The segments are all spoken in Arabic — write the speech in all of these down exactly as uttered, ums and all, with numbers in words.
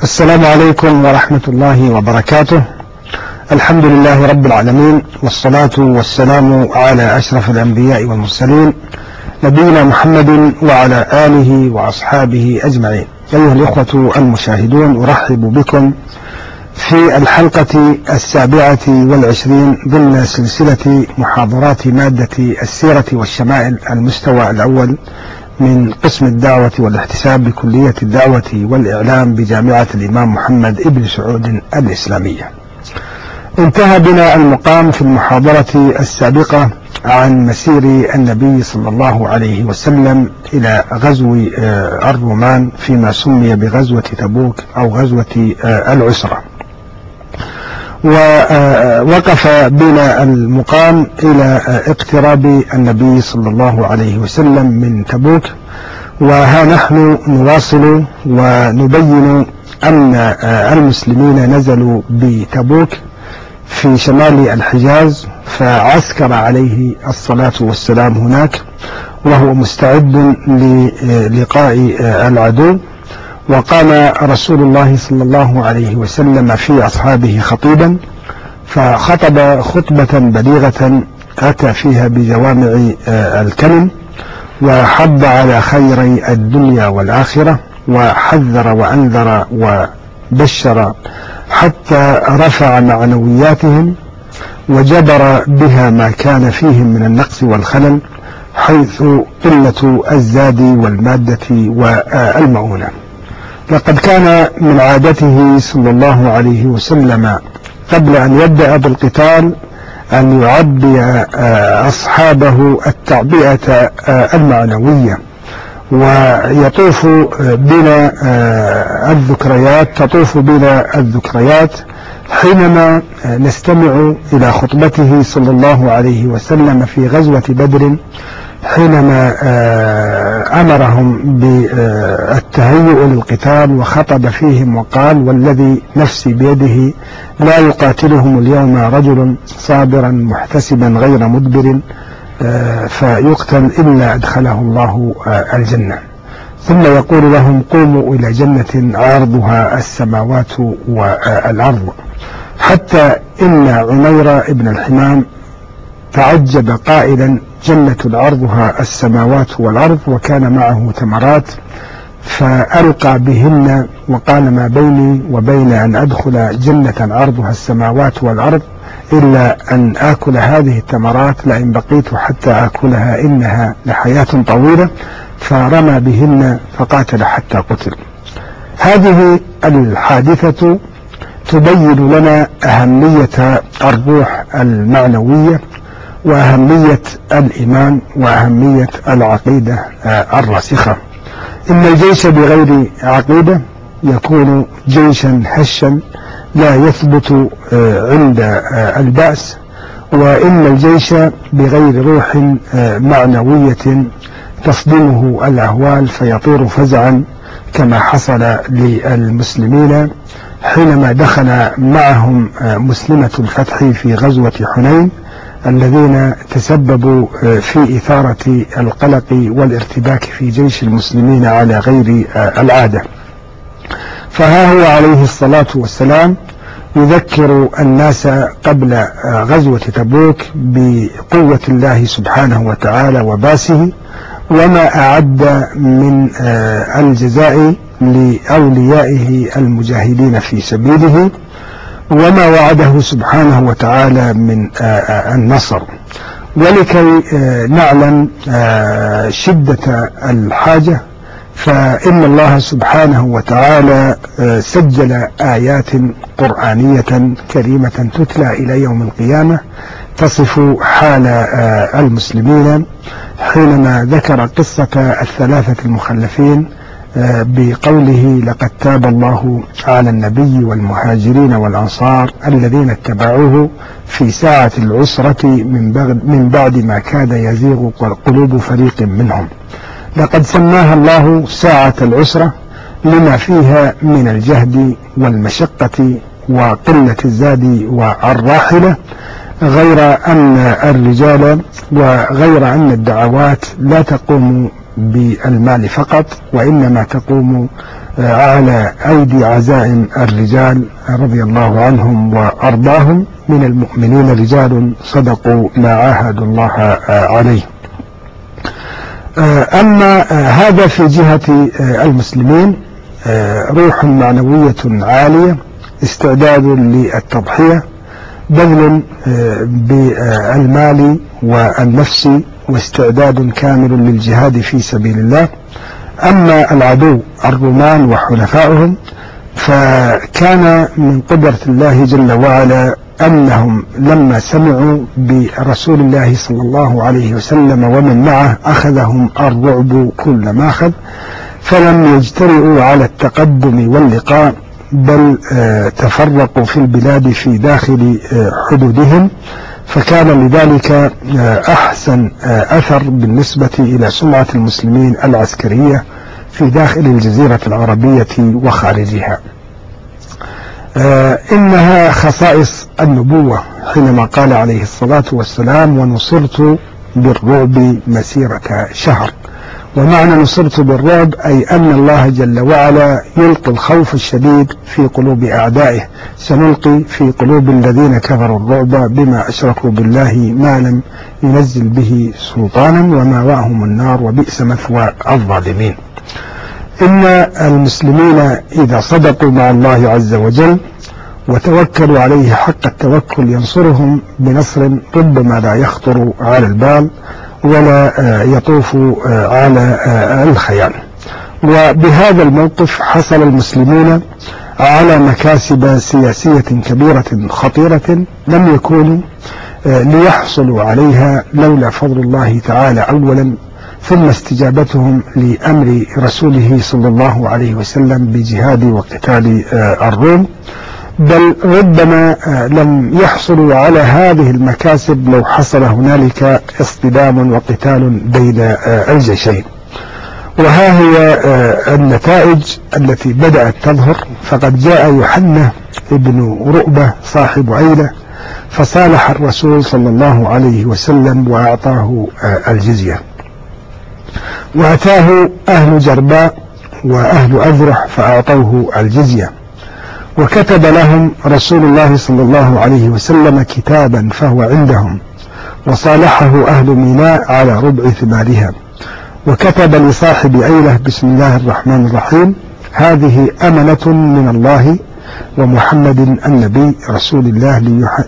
السلام عليكم ورحمة الله وبركاته. الحمد لله رب العالمين، والصلاة والسلام على أشرف الأنبياء والمرسلين نبينا محمد وعلى آله وأصحابه أجمعين. أيها الإخوة المشاهدون، أرحب بكم في الحلقة السابعة والعشرين ضمن سلسلة محاضرات مادة السيرة والشمائل المستوى الأول من قسم الدعوة والاحتساب بكلية الدعوة والإعلام بجامعة الإمام محمد ابن سعود الإسلامية. انتهى بنا المقام في المحاضرة السابقة عن مسير النبي صلى الله عليه وسلم إلى غزو الرومان فيما سمي بغزوة تبوك أو غزوة العسرة، ووقف بنا المقام إلى اقتراب النبي صلى الله عليه وسلم من تبوك، وها نحن نواصل ونبين أن المسلمين نزلوا بتبوك في شمال الحجاز، فعسكر عليه الصلاة والسلام هناك وهو مستعد للقاء العدو. وقام رسول الله صلى الله عليه وسلم في أصحابه خطيبا، فخطب خطبة بليغة أتى فيها بجوامع الكلم، وحض على خيري الدنيا والآخرة، وحذر وأنذر وبشر حتى رفع معنوياتهم وجبر بها ما كان فيهم من النقص والخلل، حيث قلة الزاد والمادة والمؤونة. لقد كان من عادته صلى الله عليه وسلم قبل أن يبدأ بالقتال أن يعبي أصحابه التعبئة المعنوية، ويطوف بنا الذكريات تطوف بنا الذكريات حينما نستمع إلى خطبته صلى الله عليه وسلم في غزوة بدر، حينما أمرهم بالتهيؤ للقتال وخطب فيهم وقال: والذي نفسي بيده لا يقاتلهم اليوم رجل صابرا محتسبا غير مدبر فيقتل إلا أدخله الله الجنة. ثم يقول لهم: قوموا إلى جنة عرضها السماوات والأرض. حتى إن عمير بن الحمام تعجب قائلا: جنة عرضها السماوات والأرض، وكان معه تمرات فألقى بهن وقال: ما بيني وبين أن أدخل جنة عرضها السماوات والأرض إلا أن آكل هذه التمرات، لئن بقيت حتى آكلها إنها لحياة طويلة. فرمى بهن فقاتل حتى قتل. هذه الحادثة تبين لنا أهمية الروح المعنوية وأهمية الإيمان وأهمية العقيدة الراسخة. إن الجيش بغير عقيدة يكون جيشا هشا لا يثبت عند البأس، وإن الجيش بغير روح معنوية تصدمه الأهوال فيطير فزعا، كما حصل للمسلمين حينما دخل معهم مسلمة الفتح في غزوة حنين، الذين تسببوا في إثارة القلق والارتباك في جيش المسلمين على غير العادة. فها هو عليه الصلاة والسلام يذكر الناس قبل غزوة تبوك بقوة الله سبحانه وتعالى وباسه، وما أعد من الجزاء لأوليائه المجاهدين في سبيله، وما وعده سبحانه وتعالى من النصر. ولكي نعلم شدة الحاجة، فإن الله سبحانه وتعالى سجل آيات قرآنية كريمة تتلى إلى يوم القيامة تصف حال المسلمين، حينما ذكر قصة الثلاثة المخلفين بقوله: لقد تاب الله على النبي والمهاجرين والأنصار الذين اتبعوه في ساعة العسرة من بعد ما كاد يزيغ قلوب فريق منهم. لقد سماها الله ساعة العسرة لما فيها من الجهد والمشقة وقلة الزاد والراحلة، غير أن الرجال وغير أن الدعوات لا تقوم بالمال فقط، وإنما تقوم على أيدي عزائم الرجال رضي الله عنهم وأرضاهم من المؤمنين رجال صدقوا ما عاهدوا الله عليه. أما هذا في جهة المسلمين، روح معنوية عالية، استعداد للتضحية، بذل بالمال والنفس، واستعداد كامل للجهاد في سبيل الله. أما العدو الرومان وحلفائهم فكان من قدرة الله جل وعلا أنهم لما سمعوا برسول الله صلى الله عليه وسلم ومن معه أخذهم الرعب كل ما أخذ، فلم يجترئوا على التقدم واللقاء، بل تفرقوا في البلاد في داخل حدودهم، فكان لذلك أحسن أثر بالنسبة إلى سمعة المسلمين العسكرية في داخل الجزيرة العربية وخارجها. إنها خصائص النبوة حينما قال عليه الصلاة والسلام: ونصرت بالرعب مسيرة شهر. ومعنى نصرت بالرعب أي أن الله جل وعلا يلقي الخوف الشديد في قلوب أعدائه، سنلقي في قلوب الذين كفروا الرعب بما أشركوا بالله ما لم ينزل به سلطانا ومأواهم النار وبئس مثوى الظالمين. إن المسلمين إذا صدقوا مع الله عز وجل وتوكلوا عليه حق التوكل ينصرهم بنصر ربما لا يخطر على البال ولا يطوف على الخيال. وبهذا الموقف حصل المسلمون على مكاسب سياسية كبيرة خطيرة لم يكونوا ليحصلوا عليها لولا فضل الله تعالى أولا، ثم استجابتهم لأمر رسوله صلى الله عليه وسلم بجهاد وقتال الروم، بل ربما لم يحصلوا على هذه المكاسب لو حصل هنالك اصطدام وقتال بين الجيشين. وها هي النتائج التي بدأت تظهر. فقد جاء يوحنا ابن رؤبة صاحب عيلة فصالح الرسول صلى الله عليه وسلم وأعطاه الجزية، وأتاه أهل جرباء وأهل أذرح فأعطوه الجزية، وكتب لهم رسول الله صلى الله عليه وسلم كتابا فهو عندهم، وصالحه أهل ميناء على ربع ثمارها، وكتب لصاحب عيلة: بسم الله الرحمن الرحيم، هذه أمنة من الله ومحمد النبي رسول الله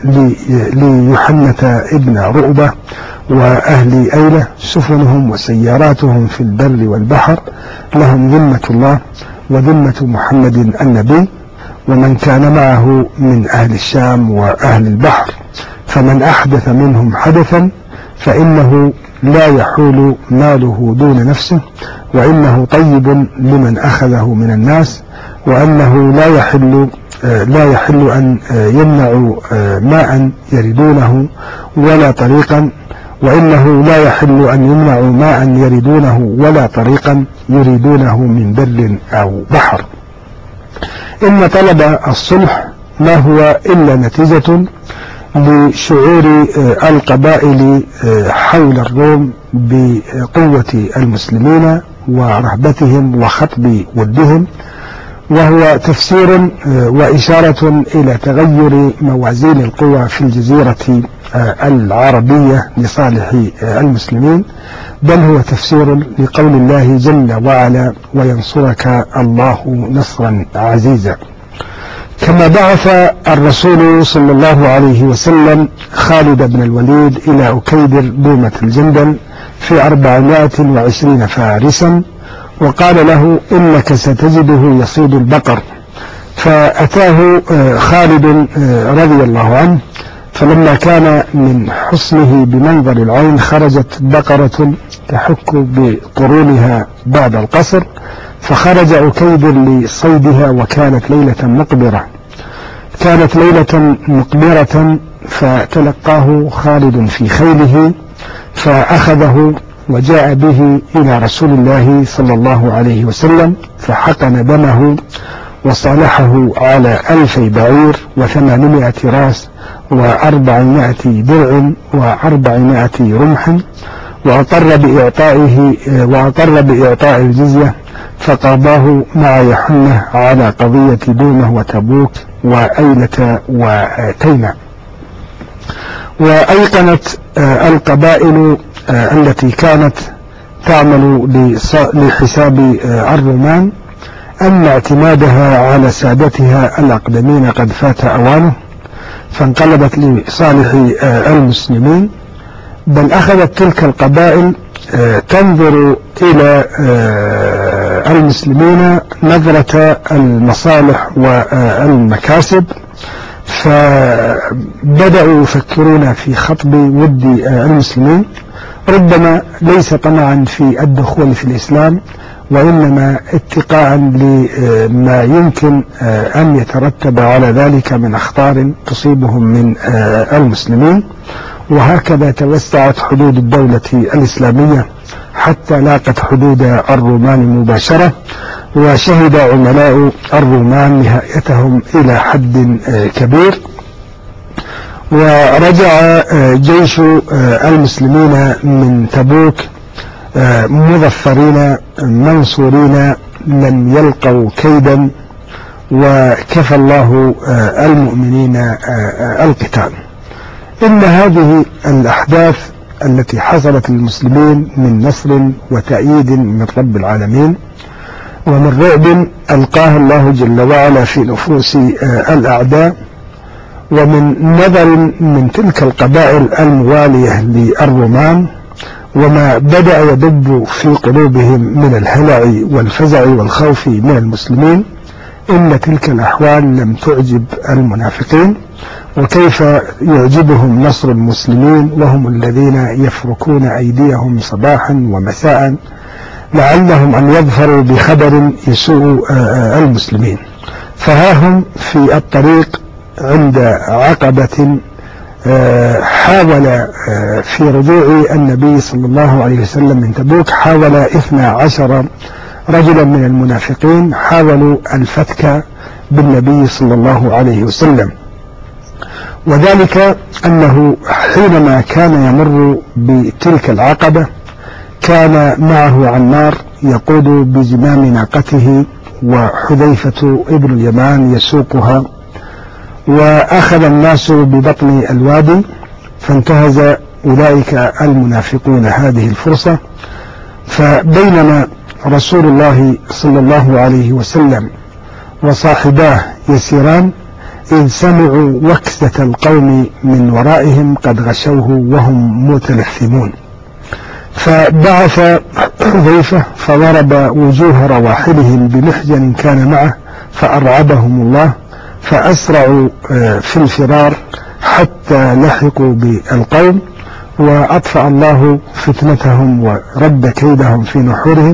ليوحنة ابن رؤبة وأهل أيلة، سفنهم وسياراتهم في البر والبحر، لهم ذمة الله وذمة محمد النبي، ومن كان معه من أهل الشام وأهل البحر، فمن أحدث منهم حدثا فإنه لا يحول ماله دون نفسه، وإنه طيب لمن أخذه من الناس، وأنه لا يحل لا يحل أن يمنعوا ماء يردونه ولا طريقا، وإنه لا يحل أن يمنعوا ماء يردونه ولا طريقا يريدونه من بر أو بحر. إن طلب الصلح ما هو إلا نتيجة لشعور القبائل حول الروم بقوة المسلمين ورهبتهم وخطب ودهم، وهو تفسير وإشارة إلى تغير موازين القوى في الجزيرة العربية لصالح المسلمين، بل هو تفسير لقول الله جل وعلا: وينصرك الله نصرا عزيزا. كما بعث الرسول صلى الله عليه وسلم خالد بن الوليد إلى أكيدر دومة الجندل في أربعمائة وعشرين فارسا، وقال له: إنك ستجده يصيد البقر. فأتاه خالد رضي الله عنه، فلما كان من حسنه بمنظر العين خرجت بقرة تحك بقرونها بعد القصر، فخرج أكيدر لصيدها، وكانت ليلة مقبرة كانت ليلة مقبرة فتلقاه خالد في خيله فأخذه وجاء به إلى رسول الله صلى الله عليه وسلم، فحقن دمه وصالحه على ألفي بعير وثمانمائة راس وأربعمائة درع وأربعمائة رمح، وأقر بإعطائه وأقر بإعطاء الجزية فقاضاه مع يحنة على قضية دومة وتبوك وأيلة وتيمة. وأيقنت القبائل التي كانت تعمل لحساب الرومان أن اعتمادها على سادتها الأقدمين قد فات أوانه، فانقلبت لصالح المسلمين، بل أخذت تلك القبائل تنظر إلى المسلمين نظرة المصالح والمكاسب، فبدأوا يفكرون في خطب ود المسلمين، ربما ليس طمعا في الدخول في الإسلام، وإنما اتقاء لما يمكن أن يترتب على ذلك من أخطار تصيبهم من المسلمين. وهكذا توسعت حدود الدولة الإسلامية حتى لاقت حدود الرومان مباشرة، وشهد عملاء الرومان نهايتهم إلى حد كبير. ورجع جيش المسلمين من تبوك مظفرين منصورين لم يلقوا كيدا، وكفى الله المؤمنين القتال. إن هذه الأحداث التي حصلت للمسلمين من نصر وتأييد من رب العالمين ومن رعب ألقاه الله جل وعلا في نفوس الأعداء، ومن نظر من تلك القبائل الموالية للرومان وما بدأ يدب في قلوبهم من الهلع والفزع والخوف من المسلمين، إن تلك الأحوال لم تعجب المنافقين. وكيف يعجبهم نصر المسلمين وهم الذين يفركون أيديهم صباحا ومساء لعلهم أن يظفروا بخبر يسوء المسلمين. فها هم في الطريق عند عقبة حاول في رجوع النبي صلى الله عليه وسلم من تبوك، حاول اثنا عشر رجلا من المنافقين حاولوا الفتك بالنبي صلى الله عليه وسلم، وذلك أنه حينما كان يمر بتلك العقبة كان معه عمار يقود بزمام ناقته وحذيفة ابن اليمان يسوقها، وأخذ الناس ببطن الوادي، فانتهز أولئك المنافقون هذه الفرصة. فبينما رسول الله صلى الله عليه وسلم وصاحباه يسيران إذ سمعوا وكسة القوم من ورائهم قد غشوه وهم متلثمون، فبعث حذيفة فضرب وجوه رواحلهم بمحجن كان معه فأرعبهم الله، فأسرعوا في الفرار حتى لحقوا بالقوم، وأطفأ الله فتنتهم ورد كيدهم في نحورهم.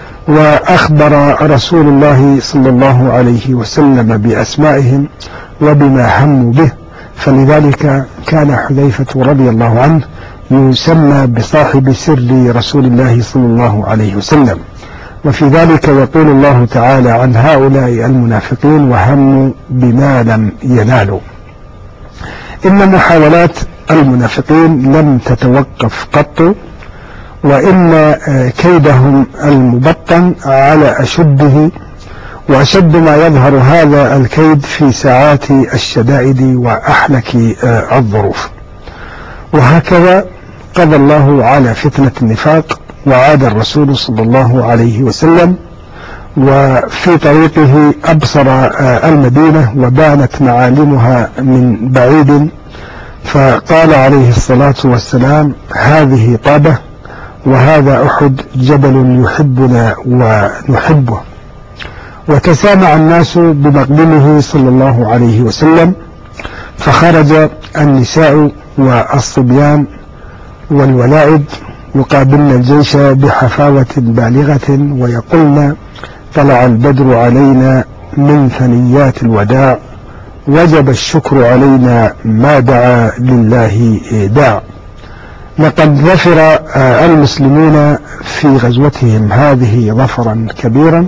وأخبر رسول الله صلى الله عليه وسلم بأسمائهم وبما هموا به، فلذلك كان حذيفة رضي الله عنه يسمى بصاحب سر رسول الله صلى الله عليه وسلم. وفي ذلك يقول الله تعالى عن هؤلاء المنافقين وهموا بما لم ينالوا. إن محاولات المنافقين لم تتوقف قط، وإن كيدهم المبطن على أشده، وأشد ما يظهر هذا الكيد في ساعات الشدائد وأحلك الظروف. وهكذا قضى الله على فتنة النفاق، وعاد الرسول صلى الله عليه وسلم وفي طريقه أبصر المدينة وبانت معالمها من بعيد، فقال عليه الصلاة والسلام: هذه طابة، وهذا أحد جبل يحبنا ونحبه. وتسامع الناس بمقدمه صلى الله عليه وسلم، فخرج النساء والصبيان والولائد يقابلن الجيش بحفاوة بالغة ويقولن: طلع البدر علينا من ثنيات الوداع، وجب الشكر علينا ما دعا لله داع. لقد ظفر المسلمون في غزوتهم هذه ظفرا كبيرا،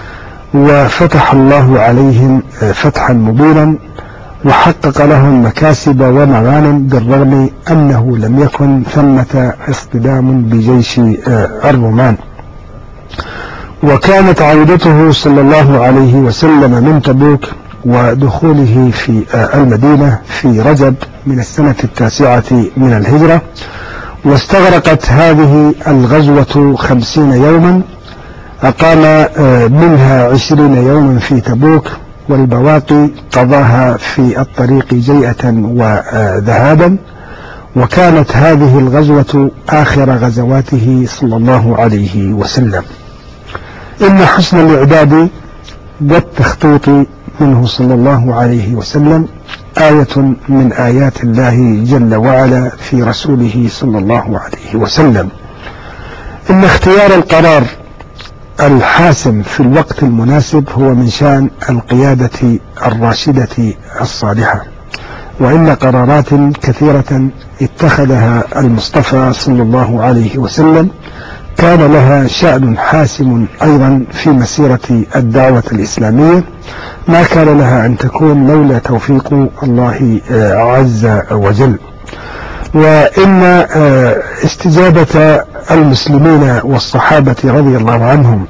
وفتح الله عليهم فتحا مبينا، وحقق لهم مكاسب ومغانم بالرغم أنه لم يكن ثمة اصطدام بجيش الرومان. وكانت عودته صلى الله عليه وسلم من تبوك ودخوله في المدينة في رجب من السنة التاسعة من الهجرة، واستغرقت هذه الغزوة خمسين يوما، أقام منها عشرين يوما في تبوك، والبواقي قضاها في الطريق جيئة وذهابا. وكانت هذه الغزوة آخر غزواته صلى الله عليه وسلم. إن حسن الإعداد والتخطيط منه صلى الله عليه وسلم آية من آيات الله جل وعلا في رسوله صلى الله عليه وسلم. إن اختيار القرار الحاسم في الوقت المناسب هو من شأن القيادة الراشدة الصالحة، وإن قرارات كثيرة اتخذها المصطفى صلى الله عليه وسلم كان لها شأن حاسم أيضا في مسيرة الدعوة الإسلامية، ما كان لها أن تكون لولا توفيق الله عز وجل. وإن استجابة المسلمين والصحابة رضي الله عنهم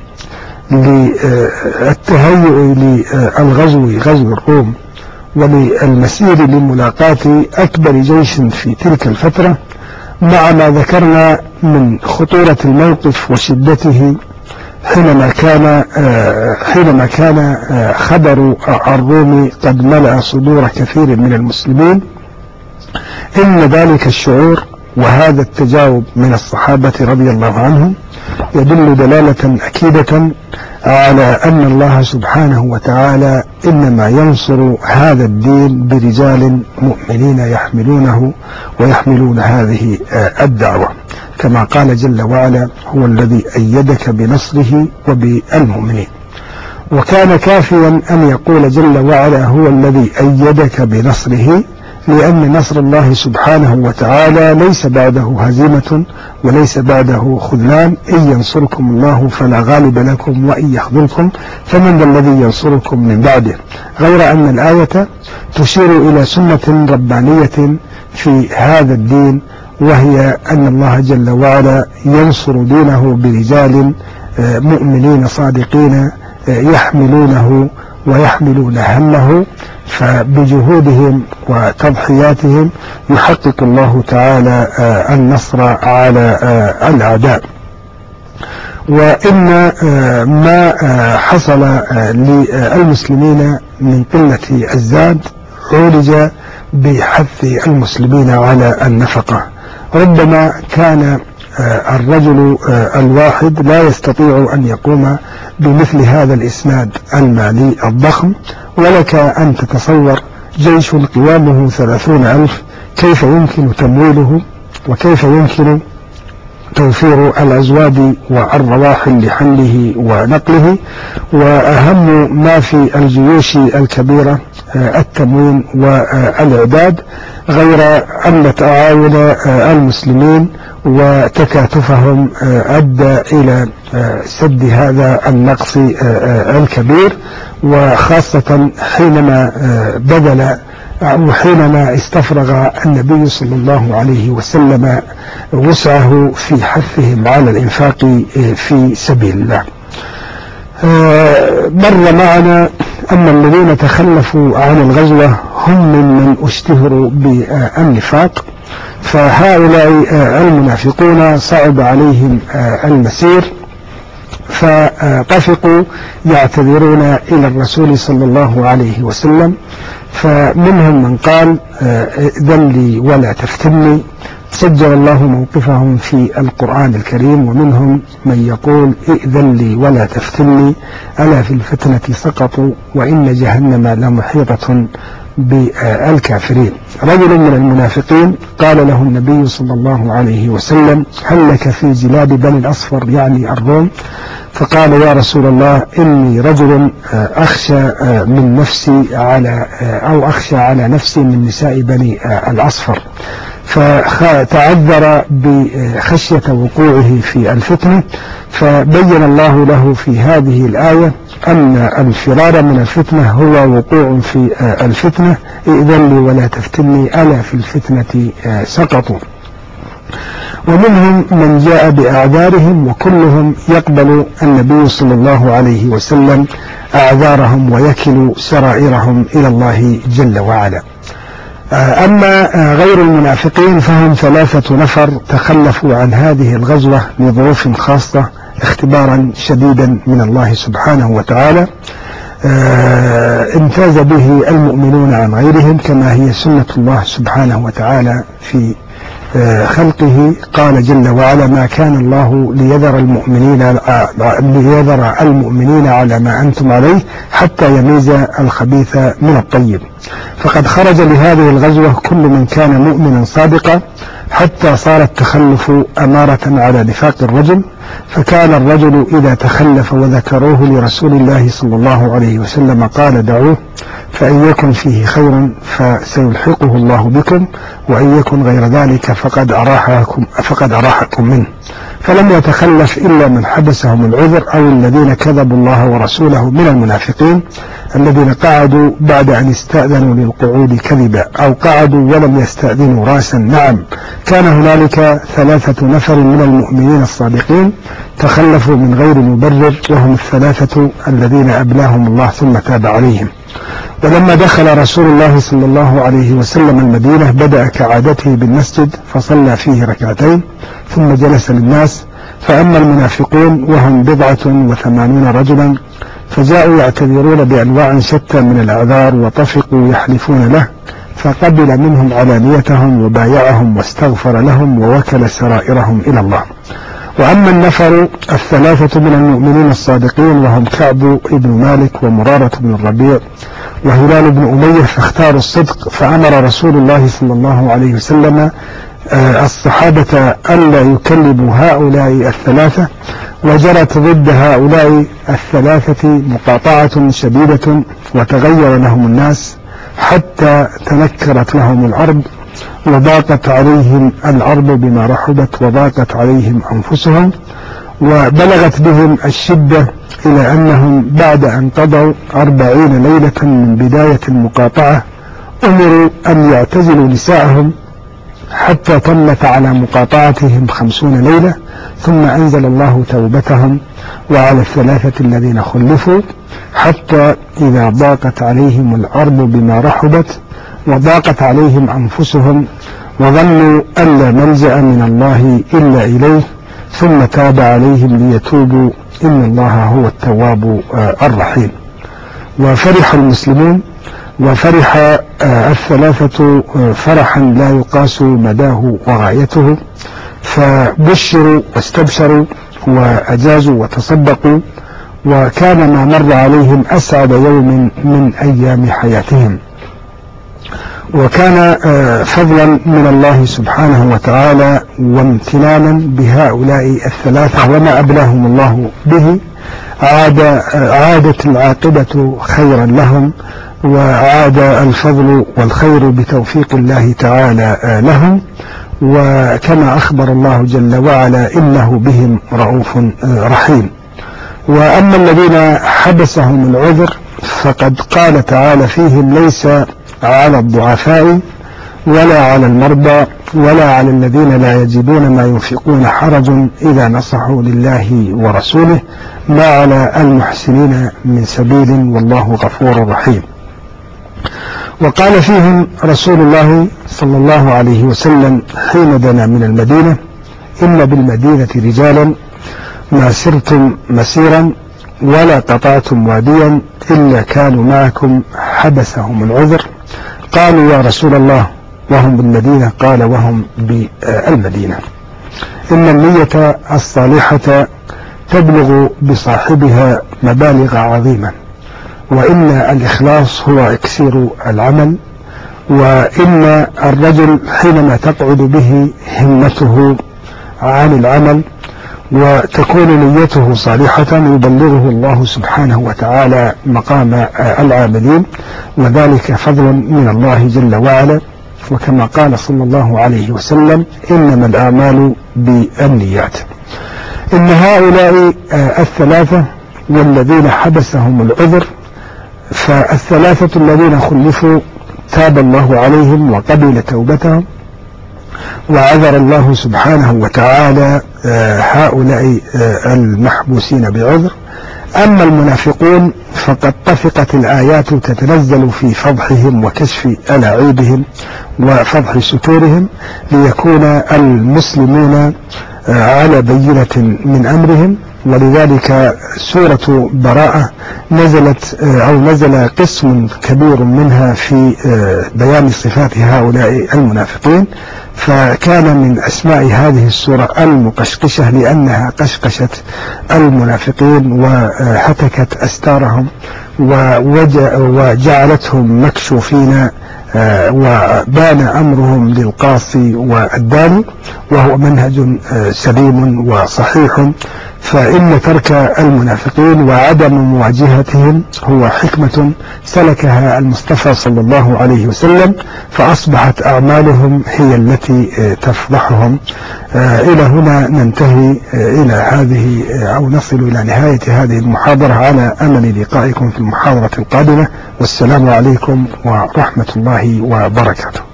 للتهيؤ للغزو غزو الروم وللمسير لملاقاة أكبر جيش في تلك الفترة، مع ما ذكرنا من خطورة الموقف وشدته حينما كان حينما كان خبر الروم قد ملأ صدور كثير من المسلمين، إن ذلك الشعور وهذا التجاوب من الصحابة رضي الله عنهم يدل دلالة أكيدة على أن الله سبحانه وتعالى إنما ينصر هذا الدين برجال مؤمنين يحملونه ويحملون هذه الدعوة، كما قال جل وعلا: هو الذي أيدك بنصره وبالمؤمنين. وكان كافيا أن يقول جل وعلا: هو الذي أيدك بنصره، لأن نصر الله سبحانه وتعالى ليس بعده هزيمة وليس بعده خذلان. إن ينصركم الله فلا غالب لكم وإن يخذلكم فمن ذا الذي ينصركم من بعده، غير أن الآية تشير إلى سنة ربانية في هذا الدين، وهي أن الله جل وعلا ينصر دينه برجال مؤمنين صادقين يحملونه ويحملون همه، فبجهودهم وتضحياتهم يحقق الله تعالى النصر على الأعداء. وإن ما حصل للمسلمين من قلة الزاد عولج بحث المسلمين على النفقة. ربما كان الرجل الواحد لا يستطيع أن يقوم بمثل هذا الإسناد المالي الضخم، ولك أن تتصور جيش قوامه ثلاثون ألف كيف يمكن تمويله وكيف يمكن توفير الأزواد والرواحل لحمله ونقله، وأهم ما في الجيوش الكبيرة التموين والإعداد، غير أن تعاون المسلمين وتكاتفهم أدى إلى سد هذا النقص الكبير، وخاصة حينما بذل وحينما استفرغ النبي صلى الله عليه وسلم وسعه في حثهم على الإنفاق في سبيل الله. مر معنا أن الذين تخلفوا عن الغزوة هم ممن اشتهروا بالنفاق، فهؤلاء المنافقون صعب عليهم المسير، فطفقوا يعتذرون إلى الرسول صلى الله عليه وسلم، فمنهم من قال: ائذن لي ولا تفتني، سجل الله موقفهم في القرآن الكريم. ومنهم من يقول: ائذن لي ولا تفتني، ألا في الفتنة سقطوا وإن جهنم لمحيطة بالكافرين. رجل من المنافقين قال له النبي صلى الله عليه وسلم: هل لك في جلاد بني الأصفر يعني الروم؟ فقال: يا رسول الله، إني رجل أخشى من نفسي على أو أخشى على نفسي من نساء بني الأصفر، فتعذر بخشية وقوعه في الفتنة، فبين الله له في هذه الآية أن الفرار من الفتنة هو وقوع في الفتنة، ائذن لي ولا تفتني، ألا في الفتنة سقطوا. ومنهم من جاء بأعذارهم، وكلهم يقبل النبي صلى الله عليه وسلم أعذارهم ويكل سرائرهم إلى الله جل وعلا. أما غير المنافقين فهم ثلاثة نفر تخلفوا عن هذه الغزوة لظروف خاصة اختبارا شديدا من الله سبحانه وتعالى امتاز به المؤمنون عن غيرهم، كما هي سنة الله سبحانه وتعالى في خلقه. قال جل وعلا: ما كان الله ليذر المؤمنين ليذر المؤمنين على ما أنتم عليه حتى يميز الخبيث من الطيب. فقد خرج لهذه الغزوة كل من كان مؤمنا صادقا، حتى صار التخلف أمارة على نفاق الرجل، فكان الرجل إذا تخلف وذكروه لرسول الله صلى الله عليه وسلم قال: دعوه، فإن يكن فيه خير فسيلحقه الله بكم، وإن يكن غير ذلك فقد أراحكم, فقد أراحكم منه. فلم يتخلف إلا من حبسهم العذر أو الذين كذبوا الله ورسوله من المنافقين، الذين قعدوا بعد أن استأذنوا للقعود كذبا، أو قعدوا ولم يستأذنوا راسا. نعم، كان هنالك ثلاثة نفر من المؤمنين الصادقين تخلفوا من غير مبرر، وهم الثلاثة الذين أبلاهم الله ثم تاب عليهم. ولما دخل رسول الله صلى الله عليه وسلم المدينة بدأ كعادته بالمسجد فصلى فيه ركعتين ثم جلس للناس. فأما المنافقون وهم بضعة وثمانون رجلا فجاءوا يعتذرون بأنواع شتى من الأعذار، وطفقوا يحلفون له، فقبل منهم علانيتهم وبايعهم واستغفر لهم ووكل سرائرهم إلى الله. وأما النفر الثلاثة من المؤمنين الصادقين وهم كعب بن مالك ومرارة بن الربيع وهلال بن أمية فاختاروا الصدق، فأمر رسول الله صلى الله عليه وسلم الصحابة ألا يكلموا هؤلاء الثلاثة، وجرت ضد هؤلاء الثلاثة مقاطعة شديدة، وتغير لهم الناس حتى تنكرت لهم الأرض، وضاقت عليهم الأرض بما رحبت، وضاقت عليهم أنفسهم، وبلغت بهم الشدة إلى أنهم بعد أن قضوا أربعين ليلة من بداية المقاطعة أمروا أن يعتزلوا نساءهم حتى تمت على مقاطعتهم خمسون ليلة، ثم أنزل الله توبتهم وعلى الثلاثة الذين خلفوا، حتى إذا ضاقت عليهم الأرض بما رحبت وضاقت عليهم أنفسهم وظنوا أن لا ملجأ من الله إلا إليه، ثم تاب عليهم ليتوبوا إن الله هو التواب الرحيم. وفرح المسلمون، وفرح الثلاثة فرحا لا يقاس مداه وغايته، فبشروا واستبشروا وأجازوا وتصدقوا، وكان ما مر عليهم أسعد يوم من أيام حياتهم. وكان فضلا من الله سبحانه وتعالى وامتنانا بهؤلاء الثلاثة وما أبلاهم الله به، عاد عادت العاقبة خيرا لهم، وعاد الفضل والخير بتوفيق الله تعالى لهم، وكما أخبر الله جل وعلا إنه بهم رؤوف رحيم. وأما الذين حبسهم العذر فقد قال تعالى فيهم: ليس على الضعفاء ولا على المرضى ولا على الذين لا يجدون ما ينفقون حرج إذا نصحوا لله ورسوله، ما على المحسنين من سبيل والله غفور رحيم. وقال فيهم رسول الله صلى الله عليه وسلم حين دنا من المدينة: إن بالمدينة رجالا ما سرتم مسيرا ولا قطعتم واديا إلا كانوا معكم حبسهم العذر. قالوا: يا رسول الله وهم بالمدينة؟ قال: وهم بالمدينة. إن النية الصالحة تبلغ بصاحبها مبالغ عظيمة، وإن الإخلاص هو إكسير العمل، وإن الرجل حينما تقعد به همته عن العمل وتكون نيته صالحة يبلغه الله سبحانه وتعالى مقام العاملين، وذلك فضل من الله جل وعلا. وكما قال صلى الله عليه وسلم: إنما الأعمال بالنيات. إن هؤلاء الثلاثة والذين حبسهم العذر، فالثلاثة الذين خلفوا تاب الله عليهم وقبل توبتهم، وعذر الله سبحانه وتعالى هؤلاء المحبوسين بعذر. أما المنافقون فقد طفقت الآيات تتنزل في فضحهم وكشف ألاعيبهم وفضح ستورهم ليكون المسلمون على بينة من أمرهم. ولذلك سورة براءة نزلت أو نزل قسم كبير منها في بيان صفات هؤلاء المنافقين، فكان من أسماء هذه السورة المقشقشة لأنها قشقشت المنافقين وحتكت أستارهم وجعلتهم مكشوفين، وبان أمرهم للقاصي والداني، وهو منهج سليم وصحيح. فإن ترك المنافقين وعدم مواجهتهم هو حكمة سلكها المصطفى صلى الله عليه وسلم، فأصبحت أعمالهم هي التي تفضحهم. إلى هنا ننتهي إلى هذه أو نصل إلى نهاية هذه المحاضرة، على أمل لقائكم في المحاضرة القادمة، والسلام عليكم ورحمة الله وبركاته.